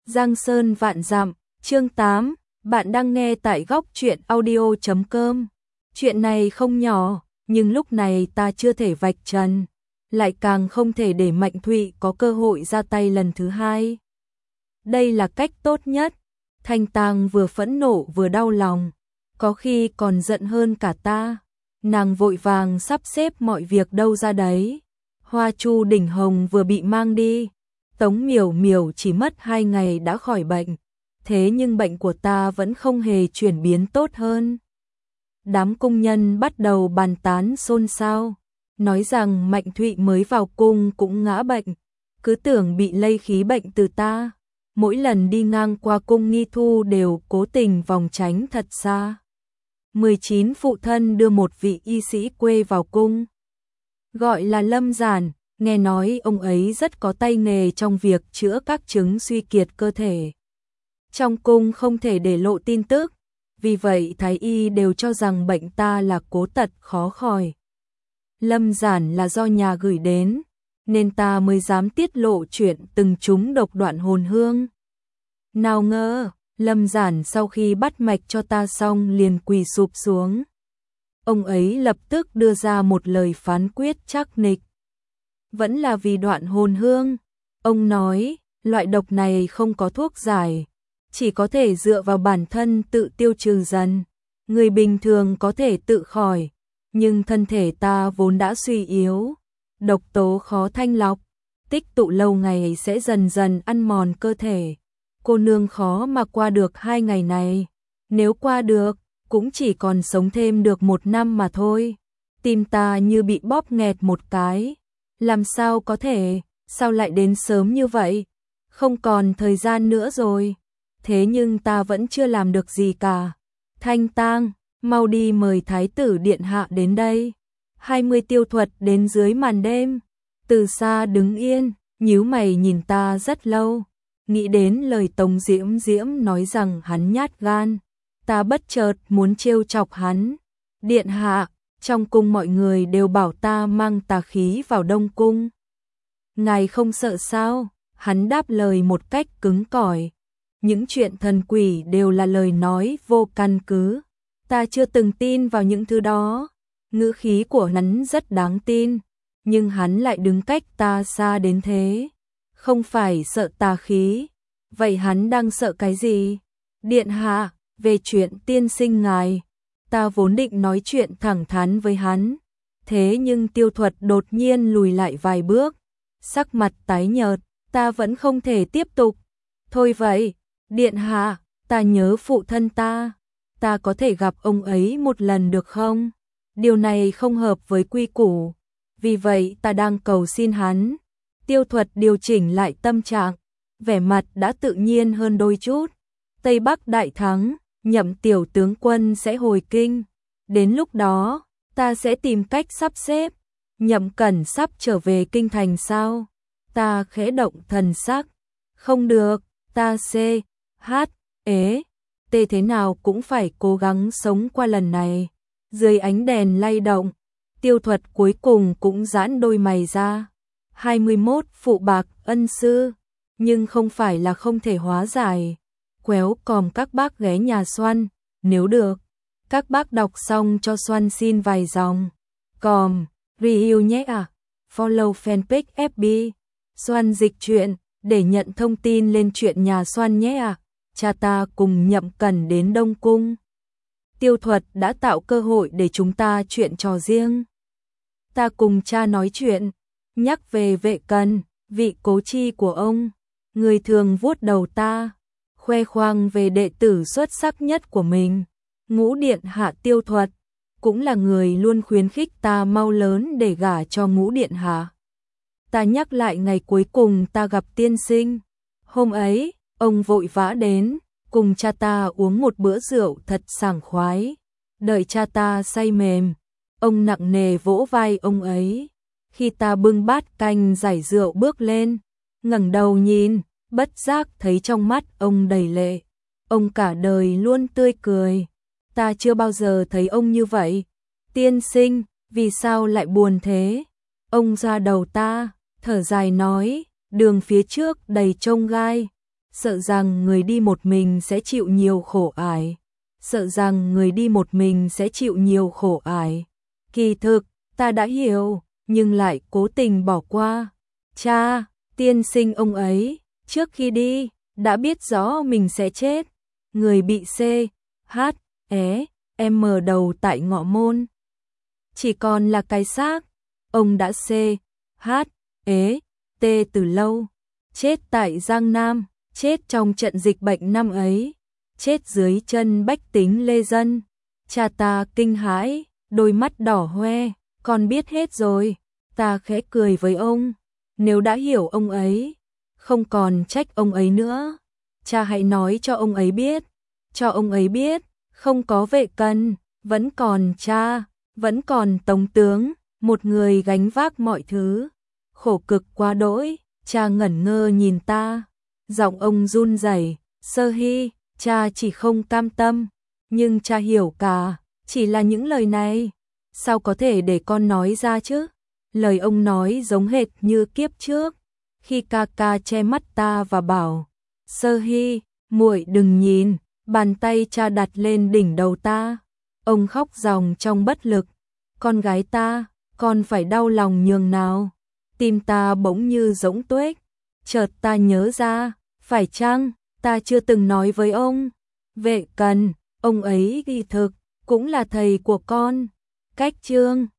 Giang Sơn vạn dặm, chương 8, bạn đang nghe tại góc truyện audio.com. Chuyện này không nhỏ, nhưng lúc này ta chưa thể vạch trần, lại càng không thể để Mạnh Thụy có cơ hội ra tay lần thứ hai. Đây là cách tốt nhất. Thanh Tang vừa phẫn nộ vừa đau lòng, có khi còn giận hơn cả ta. Nàng vội vàng sắp xếp mọi việc đâu ra đấy. Hoa Chu Đỉnh Hồng vừa bị mang đi, Tống Miểu Miểu chỉ mất 2 ngày đã khỏi bệnh, thế nhưng bệnh của ta vẫn không hề chuyển biến tốt hơn. Đám cung nhân bắt đầu bàn tán xôn xao, nói rằng Mạnh Thụy mới vào cung cũng ngã bệnh, cứ tưởng bị lây khí bệnh từ ta. Mỗi lần đi ngang qua cung Nghi Thu đều cố tình vòng tránh thật xa. 19 phụ thân đưa một vị y sĩ quê vào cung, gọi là Lâm Giản, nghe nói ông ấy rất có tay nghề trong việc chữa các chứng suy kiệt cơ thể. Trong cung không thể để lộ tin tức, vì vậy thái y đều cho rằng bệnh ta là cố tật khó khỏi. Lâm Giản là do nhà gửi đến, nên ta mới dám tiết lộ chuyện từng trúng độc đoạn hồn hương. Nào ngờ, Lâm Giản sau khi bắt mạch cho ta xong liền quỳ sụp xuống. Ông ấy lập tức đưa ra một lời phán quyết chắc nịch. Vẫn là vì đoạn hồn hương. Ông nói, loại độc này không có thuốc giải, chỉ có thể dựa vào bản thân tự tiêu trừ dần. Người bình thường có thể tự khỏi, nhưng thân thể ta vốn đã suy yếu. Độc tố khó thanh lọc, tích tụ lâu ngày sẽ dần dần ăn mòn cơ thể. Cô nương khó mà qua được 2 ngày này. Nếu qua được, cũng chỉ còn sống thêm được 1 năm mà thôi. Tim ta như bị bóp nghẹt một cái. Làm sao có thể, sao lại đến sớm như vậy? Không còn thời gian nữa rồi. Thế nhưng ta vẫn chưa làm được gì cả. Thanh Tang, mau đi mời Thái tử Điện Hạ đến đây. 20 tiêu thuật đến dưới màn đêm. Từ xa đứng yên, nhíu mày nhìn ta rất lâu. Nghĩ đến lời Tống Diễm Diễm nói rằng hắn nhát gan. Ta bất chợt muốn trêu chọc hắn. Điện Hạ, trong cung mọi người đều bảo ta mang tà khí vào Đông Cung. Ngài không sợ sao? Hắn đáp lời một cách cứng cỏi. Những chuyện thần quỷ đều là lời nói vô căn cứ. Ta chưa từng tin vào những thứ đó. Ngữ khí của hắn rất đáng tin, nhưng hắn lại đứng cách ta xa đến thế. Không phải sợ tà khí. Vậy hắn đang sợ cái gì? Điện Hạ, về chuyện tiên sinh ngài. Ta vốn định nói chuyện thẳng thắn với hắn, thế nhưng tiêu thuật đột nhiên lùi lại vài bước, sắc mặt tái nhợt, ta vẫn không thể tiếp tục. Thôi vậy, Điện Hạ, ta nhớ phụ thân ta có thể gặp ông ấy một lần được không? Điều này không hợp với quy củ, vì vậy ta đang cầu xin hắn. Tiêu thuật điều chỉnh lại tâm trạng, vẻ mặt đã tự nhiên hơn đôi chút. Tây Bắc đại thắng, Nhậm tiểu tướng quân sẽ hồi kinh. Đến lúc đó, ta sẽ tìm cách sắp xếp. Nhậm Cẩn sắp trở về kinh thành sao? Ta khẽ động thần sắc. Không được, ta thế nào cũng phải cố gắng sống qua lần này. Dưới ánh đèn lay động, tiêu thuật cuối cùng cũng giãn đôi mày ra. 21 phụ bạc ân sư, nhưng không phải là không thể hóa giải. Quéo còm các bác ghé nhà Xoăn, nếu được, các bác đọc xong cho Xoăn xin vài dòng. Còm, review nhé à. Follow fanpage FB Xoăn dịch truyện để nhận thông tin lên chuyện nhà Xoăn nhé à. Cha ta cùng Nhậm Cẩn đến Đông Cung. Tiêu thuật đã tạo cơ hội để chúng ta chuyện trò riêng. Ta cùng cha nói chuyện, nhắc về Vệ Cần, vị cố chi của ông. Người thường vuốt đầu ta, khoe khoang về đệ tử xuất sắc nhất của mình. Ngũ Điện Hạ Tiêu thuật cũng là người luôn khuyến khích ta mau lớn để gả cho Ngũ Điện Hạ. Ta nhắc lại ngày cuối cùng ta gặp tiên sinh. Hôm ấy, ông vội vã đến, cùng cha ta uống một bữa rượu thật sảng khoái. Đợi cha ta say mềm, ông nặng nề vỗ vai ông ấy. Khi ta bưng bát canh giải rượu bước lên, ngẩng đầu nhìn, bất giác thấy trong mắt ông đầy lệ. Ông cả đời luôn tươi cười. Ta chưa bao giờ thấy ông như vậy. Tiên sinh, vì sao lại buồn thế? Ông ra đầu ta, thở dài nói, đường phía trước đầy chông gai. sợ rằng người đi một mình sẽ chịu nhiều khổ ải. Sợ rằng người đi một mình sẽ chịu nhiều khổ ải. Kỳ thực, ta đã hiểu, nhưng lại cố tình bỏ qua. Cha, tiên sinh ông ấy, trước khi đi, đã biết rõ mình sẽ chết. Người bị C, H, E, M đầu tại ngọ môn. Chỉ còn là cái xác. Ông đã C, H, E, T từ lâu. Chết tại Giang Nam, chết trong trận dịch bệnh năm ấy. Chết dưới chân bách tính lê dân. Cha ta kinh hãi, đôi mắt đỏ hoe, con biết hết rồi. Ta khẽ cười với ông, nếu đã hiểu ông ấy, không còn trách ông ấy nữa. Cha hãy nói cho ông ấy biết, cho ông ấy biết, không có Vệ Cần, vẫn còn cha, vẫn còn Tống tướng, một người gánh vác mọi thứ. Khổ cực quá đỗi, cha ngẩn ngơ nhìn ta, giọng ông run rẩy, Sơ Hy, cha chỉ không cam tâm, nhưng cha hiểu cả, chỉ là những lời này, sao có thể để con nói ra chứ? Lời ông nói giống hệt như kiếp trước, khi ca ca che mắt ta và bảo, Sơ Hy, muội đừng nhìn, bàn tay cha đặt lên đỉnh đầu ta. Ông khóc ròng trong bất lực, con gái ta, con phải đau lòng nhường nào. Tim ta bỗng như rỗng tuếch, chợt ta nhớ ra, phải chăng, ta chưa từng nói với ông, Vệ Cần, ông ấy kỳ thực, cũng là thầy của con. Cách chương